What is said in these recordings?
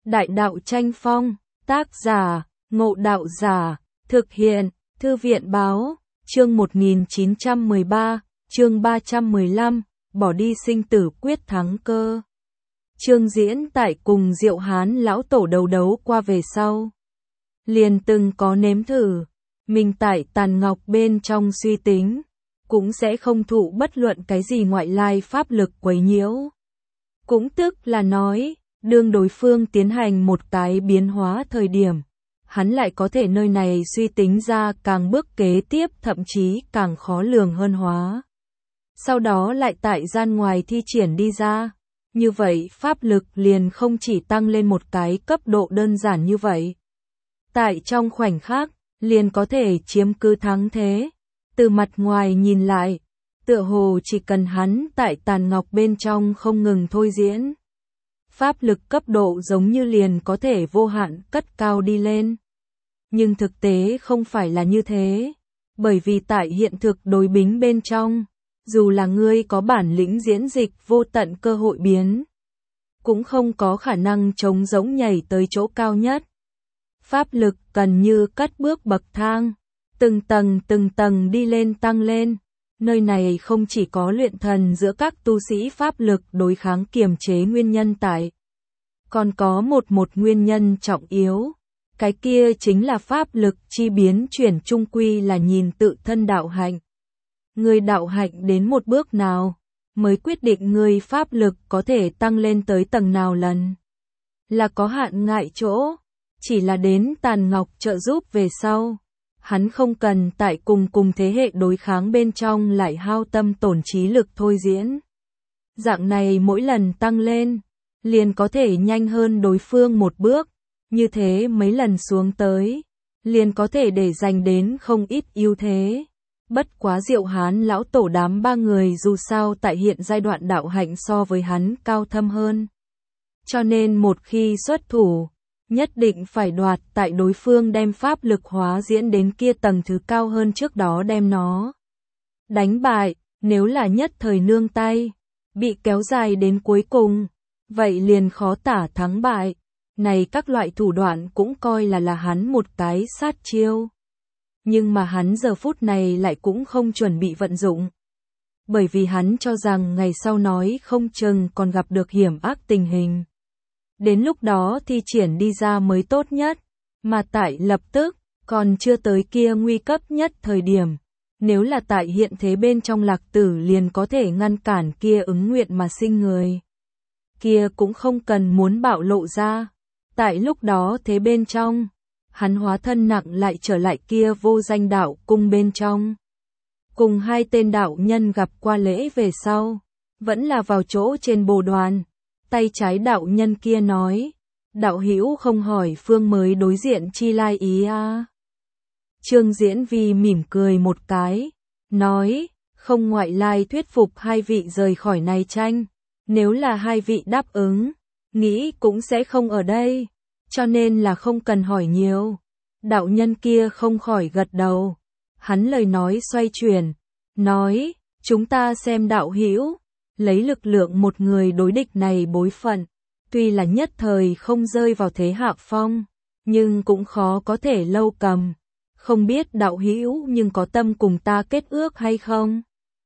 Đại đạo tranh phong, tác giả, Ngộ Đạo Giả, thực hiện, Thư viện báo, chương 1913, chương 315, bỏ đi sinh tử quyết thắng cơ. Chương diễn tại cùng Diệu Hán lão tổ đầu đấu qua về sau. Liền từng có nếm thử, mình tại tàn ngọc bên trong suy tính, cũng sẽ không thụ bất luận cái gì ngoại lai pháp lực quấy nhiễu. Cũng tức là nói, đương đối phương tiến hành một cái biến hóa thời điểm, hắn lại có thể nơi này suy tính ra càng bước kế tiếp thậm chí càng khó lường hơn hóa. Sau đó lại tại gian ngoài thi triển đi ra. Như vậy pháp lực liền không chỉ tăng lên một cái cấp độ đơn giản như vậy. Tại trong khoảnh khắc, liền có thể chiếm cứ thắng thế. Từ mặt ngoài nhìn lại, tựa hồ chỉ cần hắn tại tàn ngọc bên trong không ngừng thôi diễn. Pháp lực cấp độ giống như liền có thể vô hạn cất cao đi lên. Nhưng thực tế không phải là như thế. Bởi vì tại hiện thực đối bính bên trong, dù là ngươi có bản lĩnh diễn dịch vô tận cơ hội biến, cũng không có khả năng trống rỗng nhảy tới chỗ cao nhất. Pháp lực cần như cất bước bậc thang, từng tầng đi lên tăng lên. Nơi này không chỉ có luyện thần giữa các tu sĩ pháp lực đối kháng kiềm chế nguyên nhân tại, còn có một nguyên nhân trọng yếu. Cái kia chính là pháp lực chi biến chuyển trung quy là nhìn tự thân đạo hạnh. Người đạo hạnh đến một bước nào, mới quyết định người pháp lực có thể tăng lên tới tầng nào lần. Là có hạn ngại chỗ, chỉ là đến tàn ngọc trợ giúp về sau. Hắn không cần tại cùng thế hệ đối kháng bên trong lại hao tâm tổn trí lực thôi diễn. Dạng này mỗi lần tăng lên, liền có thể nhanh hơn đối phương một bước. Như thế mấy lần xuống tới, liền có thể để giành đến không ít ưu thế. Bất quá Diệu Hán lão tổ đám ba người dù sao tại hiện giai đoạn đạo hạnh so với hắn cao thâm hơn. Cho nên một khi xuất thủ, nhất định phải đoạt tại đối phương đem pháp lực hóa diễn đến kia tầng thứ cao hơn trước đó đem nó đánh bại. Nếu là nhất thời nương tay, bị kéo dài đến cuối cùng, vậy liền khó tả thắng bại. Này các loại thủ đoạn cũng coi là hắn một cái sát chiêu. Nhưng mà hắn giờ phút này lại cũng không chuẩn bị vận dụng. Bởi vì hắn cho rằng ngày sau nói không chừng còn gặp được hiểm ác tình hình. Đến lúc đó thi triển đi ra mới tốt nhất. Mà tại lập tức, còn chưa tới kia nguy cấp nhất thời điểm. Nếu là tại hiện thế bên trong Lạc Tử liền có thể ngăn cản kia ứng nguyện mà sinh người. Kia cũng không cần muốn bạo lộ ra. Tại lúc đó thế bên trong, hắn hóa thân nặng lại trở lại kia vô danh đạo cung bên trong. Cùng hai tên đạo nhân gặp qua lễ về sau, vẫn là vào chỗ trên bồ đoàn. Tay trái đạo nhân kia nói, đạo hữu không hỏi phương mới đối diện chi lai ý à. Trương Diễn Vi mỉm cười một cái, nói, không ngoại lai thuyết phục hai vị rời khỏi này tranh. Nếu là hai vị đáp ứng, nghĩ cũng sẽ không ở đây, cho nên là không cần hỏi nhiều. Đạo nhân kia không khỏi gật đầu. Hắn lời nói xoay chuyển, nói, chúng ta xem đạo hữu, lấy lực lượng một người đối địch này bối phận, tuy là nhất thời không rơi vào thế hạ phong, nhưng cũng khó có thể lâu cầm. Không biết đạo hữu nhưng có tâm cùng ta kết ước hay không?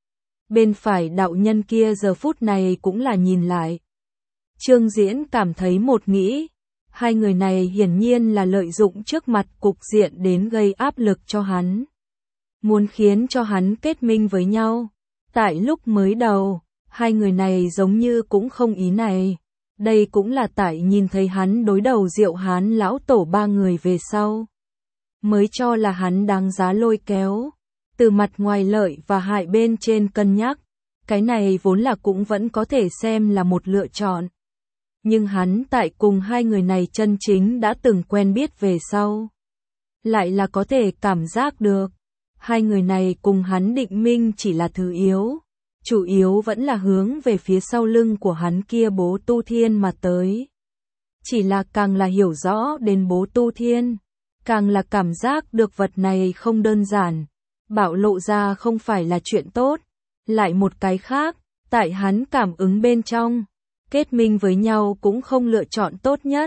Bên phải đạo nhân kia giờ phút này cũng là nhìn lại. Trương Diễn cảm thấy một nghĩ, hai người này hiển nhiên là lợi dụng trước mặt cục diện đến gây áp lực cho hắn. Muốn khiến cho hắn kết minh với nhau. Tại lúc mới đầu, hai người này giống như cũng không ý này. Đây cũng là tại nhìn thấy hắn đối đầu Diệu Hán lão tổ ba người về sau. Mới cho là hắn đáng giá lôi kéo. Từ mặt ngoài lợi và hại bên trên cân nhắc. Cái này vốn là cũng vẫn có thể xem là một lựa chọn. Nhưng hắn tại cùng hai người này chân chính đã từng quen biết về sau. Lại là có thể cảm giác được. Hai người này cùng hắn định minh chỉ là thứ yếu. Chủ yếu vẫn là hướng về phía sau lưng của hắn kia Bố Tu Thiên mà tới. Chỉ là càng là hiểu rõ đến Bố Tu Thiên, càng là cảm giác được vật này không đơn giản. Bạo lộ ra không phải là chuyện tốt. Lại một cái khác, tại hắn cảm ứng bên trong. Kết minh với nhau cũng không lựa chọn tốt nhất.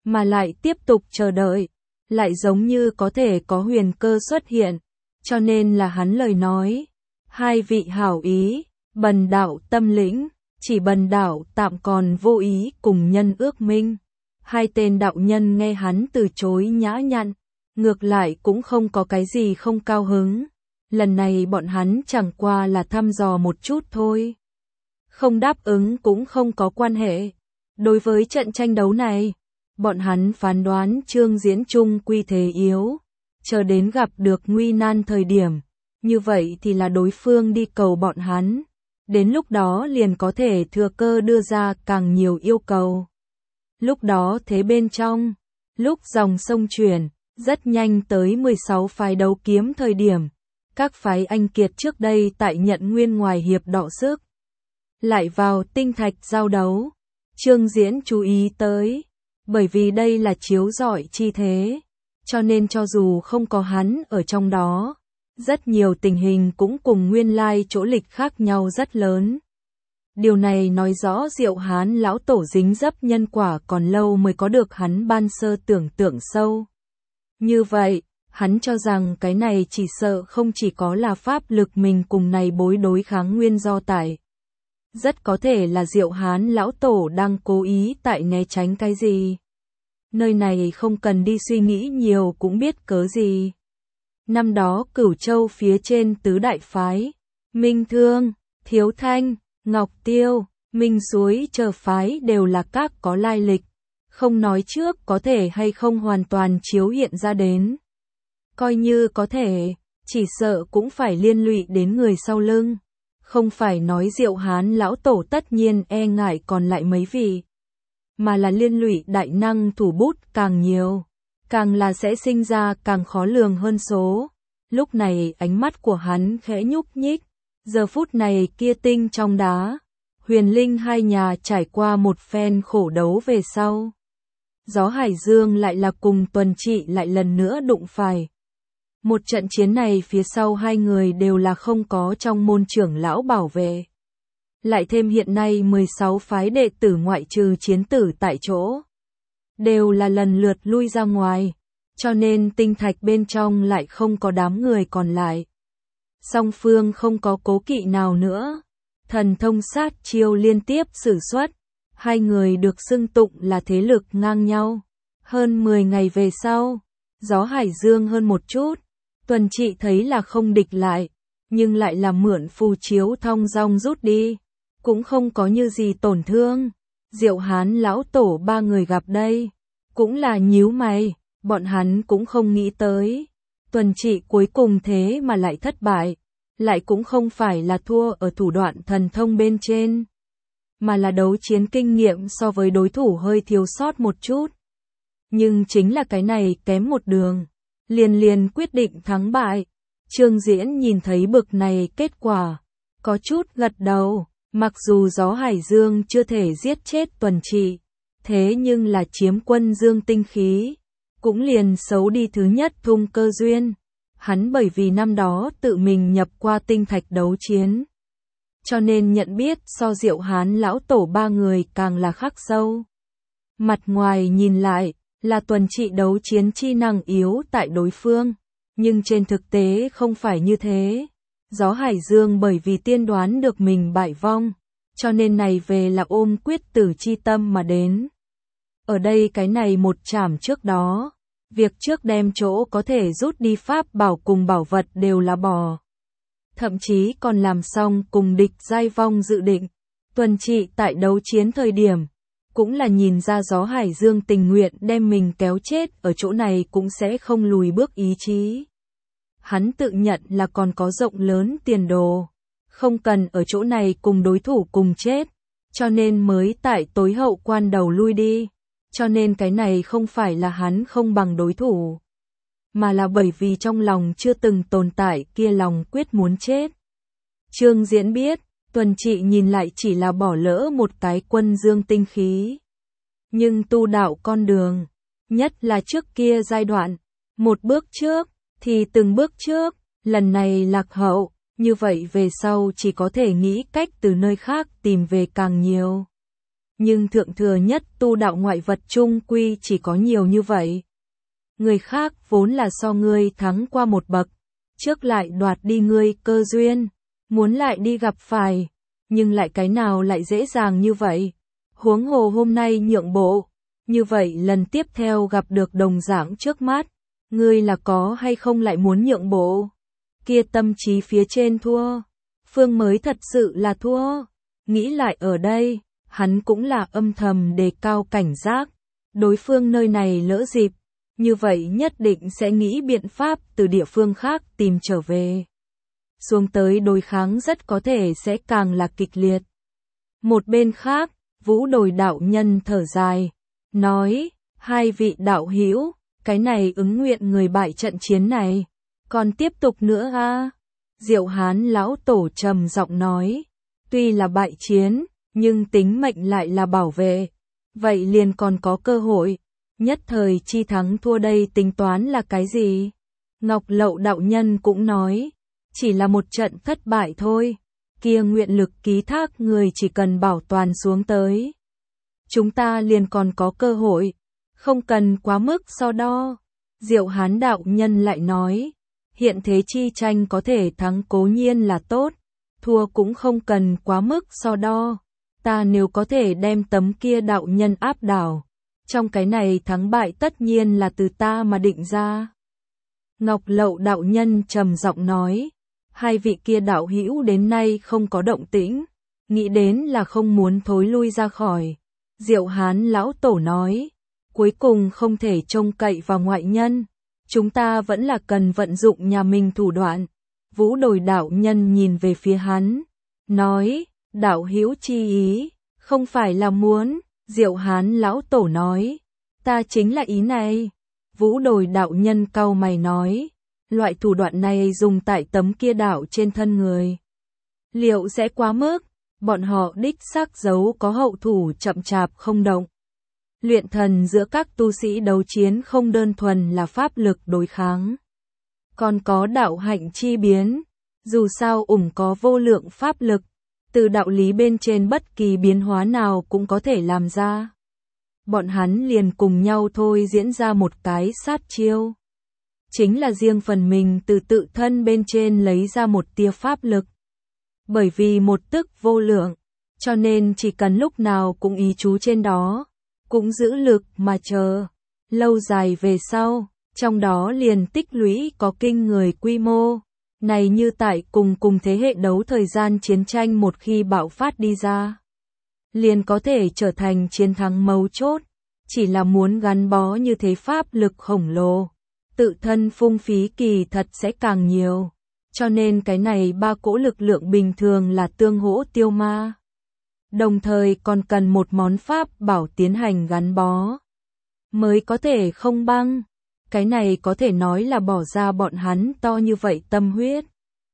mà lại tiếp tục chờ đợi, lại giống như có thể có huyền cơ xuất hiện, cho nên là hắn lời nói. Hai vị hảo ý, bần đạo tâm lĩnh, chỉ bần đạo tạm còn vô ý cùng nhân ước minh. Hai tên đạo nhân nghe hắn từ chối nhã nhặn, ngược lại cũng không có cái gì không cao hứng. Lần này bọn hắn chẳng qua là thăm dò một chút thôi. Không đáp ứng cũng không có quan hệ. Đối với trận tranh đấu này, bọn hắn phán đoán Trương Diễn chung quy thế yếu. Chờ đến gặp được nguy nan thời điểm, như vậy thì là đối phương đi cầu bọn hắn. Đến lúc đó liền có thể thừa cơ đưa ra càng nhiều yêu cầu. Lúc đó thế bên trong, lúc dòng sông chuyển, rất nhanh tới 16 phái đấu kiếm thời điểm. Các phái anh kiệt trước đây tại Nhận Nguyên ngoài hiệp đọ sức. Lại vào tinh thạch giao đấu. Trương Diễn chú ý tới. Bởi vì đây là chiếu rọi chi thế. Cho nên cho dù không có hắn ở trong đó, rất nhiều tình hình cũng cùng nguyên lai chỗ lịch khác nhau rất lớn. Điều này nói rõ Diệu Hán lão tổ dính dấp nhân quả còn lâu mới có được hắn ban sơ tưởng tượng sâu. Như vậy, hắn cho rằng cái này chỉ sợ không chỉ có là pháp lực mình cùng này bối đối kháng nguyên do tại. Rất có thể là Diệu Hán lão tổ đang cố ý tại né tránh cái gì. Nơi này không cần đi suy nghĩ nhiều cũng biết cớ gì. Năm đó Cửu Châu phía trên tứ đại phái, Minh Thương, Thiếu Thanh, Ngọc Tiêu, Minh Suối chờ phái đều là các có lai lịch. Không nói trước có thể hay không hoàn toàn chiếu hiện ra đến. Coi như có thể, chỉ sợ cũng phải liên lụy đến người sau lưng. Không phải nói Diệu Hán lão tổ tất nhiên e ngại còn lại mấy vị, mà là liên lụy đại năng thủ bút càng nhiều, càng là sẽ sinh ra càng khó lường hơn số. Lúc này ánh mắt của hắn khẽ nhúc nhích, giờ phút này kia tinh trong đá, Huyền Linh hai nhà trải qua một phen khổ đấu về sau. Gió Hải Dương lại là cùng Tuần Trị lại lần nữa đụng phải. Một trận chiến này phía sau hai người đều là không có trong môn trưởng lão bảo vệ. Lại thêm hiện nay 16 phái đệ tử ngoại trừ chiến tử tại chỗ, đều là lần lượt lui ra ngoài, cho nên tinh thạch bên trong lại không có đám người còn lại. Song phương không có cố kỵ nào nữa, thần thông sát chiêu liên tiếp sử xuất, hai người được xưng tụng là thế lực ngang nhau. Hơn 10 ngày về sau, Gió Hải Dương hơn một chút, Tuần Trị thấy là không địch lại, nhưng lại là mượn phù chiếu thong dong rút đi, cũng không có như gì tổn thương. Diệu Hán lão tổ ba người gặp đây, cũng là nhíu mày, bọn hắn cũng không nghĩ tới. Tuần Trị cuối cùng thế mà lại thất bại, lại cũng không phải là thua ở thủ đoạn thần thông bên trên, mà là đấu chiến kinh nghiệm so với đối thủ hơi thiếu sót một chút. Nhưng chính là cái này kém một đường, liền quyết định thắng bại. Trương Diễn nhìn thấy bực này kết quả, có chút gật đầu, mặc dù Gió Hải Dương chưa thể giết chết Tuần Trị, thế nhưng là chiếm quân dương tinh khí, cũng liền xấu đi thứ nhất thung cơ duyên. Hắn bởi vì năm đó tự mình nhập qua tinh thạch đấu chiến, cho nên nhận biết so Diệu Hán lão tổ ba người càng là khắc sâu. Mặt ngoài nhìn lại, là Tuần Trị đấu chiến chi năng yếu tại đối phương, nhưng trên thực tế không phải như thế. Gió Hải Dương bởi vì tiên đoán được mình bại vong, cho nên này về là ôm quyết tử chi tâm mà đến. Ở đây cái này một chảm trước đó, việc trước đem chỗ có thể rút đi pháp bảo cùng bảo vật đều là bỏ. Thậm chí còn làm xong cùng địch giai vong dự định. Tuần Trị tại đấu chiến thời điểm, cũng là nhìn ra Gió Hải Dương tình nguyện đem mình kéo chết ở chỗ này cũng sẽ không lùi bước ý chí. Hắn tự nhận là còn có rộng lớn tiền đồ, không cần ở chỗ này cùng đối thủ cùng chết, cho nên mới tại tối hậu quan đầu lui đi. Cho nên cái này không phải là hắn không bằng đối thủ, mà là bởi vì trong lòng chưa từng tồn tại kia lòng quyết muốn chết. Trương Diễn biết, Tuần Trị nhìn lại chỉ là bỏ lỡ một cái quân dương tinh khí. Nhưng tu đạo con đường, nhất là trước kia giai đoạn, một bước trước, thì từng bước trước, lần này lạc hậu, như vậy về sau chỉ có thể nghĩ cách từ nơi khác tìm về càng nhiều. nhưng thượng thừa nhất tu đạo ngoại vật chung quy chỉ có nhiều như vậy. Người khác vốn là so ngươi thắng qua một bậc, trước lại đoạt đi ngươi cơ duyên, muốn lại đi gặp phải, nhưng lại cái nào lại dễ dàng như vậy. Huống hồ hôm nay nhượng bộ, như vậy lần tiếp theo gặp được đồng dạng trước mắt, ngươi là có hay không lại muốn nhượng bộ. Kia tâm trí phía trên thua, Phương mới thật sự là thua. Nghĩ lại ở đây, hắn cũng là âm thầm đề cao cảnh giác, đối phương nơi này lỡ dịp, như vậy nhất định sẽ nghĩ biện pháp từ địa phương khác tìm trở về. Xuống tới đối kháng rất có thể sẽ càng là kịch liệt. Một bên khác, Vũ Đồi đạo nhân thở dài, nói, hai vị đạo hữu, cái này ứng nguyện người bại trận chiến này, còn tiếp tục nữa a? Diệu Hán lão tổ trầm giọng nói, tuy là bại chiến, nhưng tính mệnh lại là bảo vệ, vậy liền còn có cơ hội, nhất thời chi thắng thua đây tính toán là cái gì? Ngọc Lậu đạo nhân cũng nói, chỉ là một trận thất bại thôi, kia nguyện lực ký thác người chỉ cần bảo toàn xuống tới. Chúng ta liền còn có cơ hội, không cần quá mức so đo. Diệu Hán đạo nhân lại nói, hiện thế chi tranh có thể thắng cố nhiên là tốt, thua cũng không cần quá mức so đo. Ta nếu có thể đem tấm kia đạo nhân áp đảo, trong cái này thắng bại tất nhiên là từ ta mà định ra. Ngọc Lậu đạo nhân trầm giọng nói, hai vị kia đạo hữu đến nay không có động tĩnh, nghĩ đến là không muốn thối lui ra khỏi. Diệu Hán lão tổ nói, cuối cùng không thể trông cậy vào ngoại nhân, chúng ta vẫn là cần vận dụng nhà mình thủ đoạn. Vũ Đồi đạo nhân nhìn về phía hắn, nói, đạo hữu chi ý, không phải là muốn. Diệu Hán lão tổ nói, ta chính là ý này. Vũ Đồi đạo nhân cau mày nói, loại thủ đoạn này dùng tại tấm kia đạo trên thân người, liệu sẽ quá mức? Bọn họ đích xác giấu có hậu thủ chậm chạp không động. Luyện thần giữa các tu sĩ đấu chiến không đơn thuần là pháp lực đối kháng, còn có đạo hạnh chi biến. Dù sao có vô lượng pháp lực, từ đạo lý bên trên bất kỳ biến hóa nào cũng có thể làm ra. Bọn hắn liền cùng nhau thôi diễn ra một cái sát chiêu, chính là riêng phần mình từ tự thân bên trên lấy ra một tia pháp lực. Bởi vì một tức vô lượng, cho nên chỉ cần lúc nào cũng ý chú trên đó, cũng giữ lực mà chờ. Lâu dài về sau, trong đó liền tích lũy có kinh người quy mô. Này như tại cùng thế hệ đấu thời gian chiến tranh một khi bạo phát đi ra, liền có thể trở thành chiến thắng mấu chốt. Chỉ là muốn gắn bó như thế pháp lực khổng lồ, tự thân phung phí kỳ thật sẽ càng nhiều. Cho nên cái này ba cỗ lực lượng bình thường là tương hỗ tiêu ma. Đồng thời còn cần một món pháp bảo tiến hành gắn bó, mới có thể không băng. Cái này có thể nói là bỏ ra bọn hắn to như vậy tâm huyết,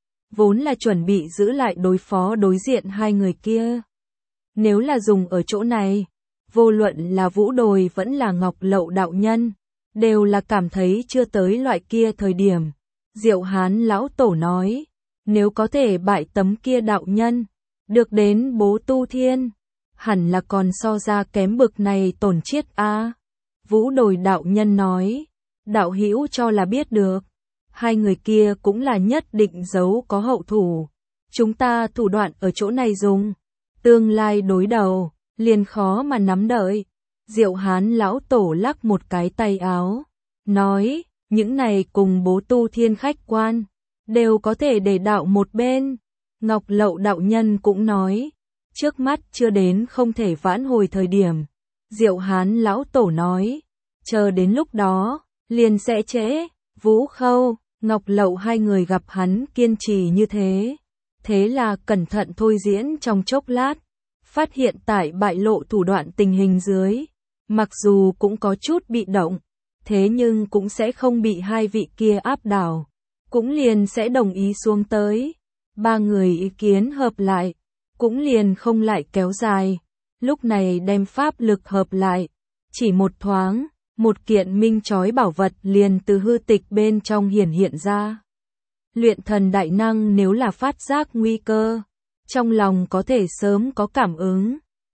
vốn là chuẩn bị giữ lại đối phó đối diện hai người kia. Nếu là dùng ở chỗ này, vô luận là Vũ Đồi vẫn là Ngọc Lậu đạo nhân, đều là cảm thấy chưa tới loại kia thời điểm. Diệu Hán lão tổ nói, nếu có thể bại tấm kia đạo nhân, được đến bố tu thiên, hẳn là còn so ra kém bực này tổn chiết a. Vũ Đồi đạo nhân nói, đạo hữu cho là biết được, hai người kia cũng là nhất định giấu có hậu thủ. Chúng ta thủ đoạn ở chỗ này dùng, tương lai đối đầu, liền khó mà nắm đợi. Diệu Hán lão tổ lắc một cái tay áo, nói, những này cùng bố tu thiên khách quan, đều có thể để đạo một bên. Ngọc Lậu đạo nhân cũng nói, trước mắt chưa đến không thể vãn hồi thời điểm. Diệu Hán lão tổ nói, chờ đến lúc đó, liền sẽ trễ. Vũ Khâu, Ngọc Lậu hai người gặp hắn kiên trì như thế, thế là cẩn thận thôi diễn trong chốc lát, phát hiện tại bại lộ thủ đoạn tình hình dưới, mặc dù cũng có chút bị động, thế nhưng cũng sẽ không bị hai vị kia áp đảo, cũng liền sẽ đồng ý xuống tới. Ba người ý kiến hợp lại, cũng liền không lại kéo dài, lúc này đem pháp lực hợp lại, chỉ một thoáng, một kiện minh chói bảo vật liền từ hư tịch bên trong hiển hiện ra. Luyện thần đại năng nếu là phát giác nguy cơ, trong lòng có thể sớm có cảm ứng,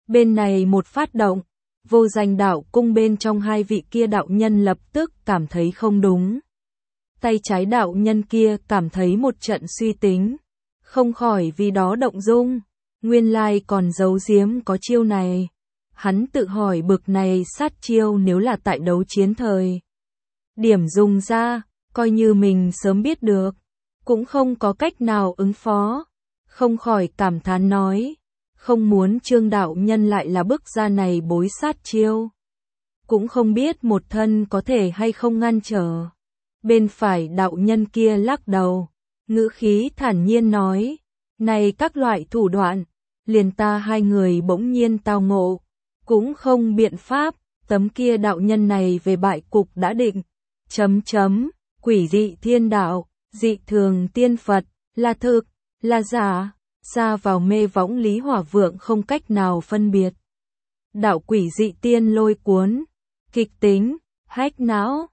Bên này một phát động, vô danh đạo cung bên trong hai vị kia đạo nhân lập tức cảm thấy không đúng. Tay trái đạo nhân kia cảm thấy một trận suy tính, không khỏi vì đó động dung, nguyên lai còn giấu giếm có chiêu này. Hắn tự hỏi bực này sát chiêu nếu là tại đấu chiến thời điểm dùng ra, coi như mình sớm biết được, cũng không có cách nào ứng phó. Không khỏi cảm thán nói, không muốn Trương đạo nhân lại là bức ra này bối sát chiêu. Cũng không biết một thân có thể hay không ngăn trở. Bên phải đạo nhân kia lắc đầu, ngữ khí thản nhiên nói, này các loại thủ đoạn, liền ta hai người bỗng nhiên tao ngộ, cũng không biện pháp, tấm kia đạo nhân này về bại cục đã định. Quỷ dị thiên đạo, dị thường tiên Phật, là thực, là giả, ra vào mê võng Lý Hỏa Vượng không cách nào phân biệt. Đạo quỷ dị tiên lôi cuốn, kịch tính, hách não,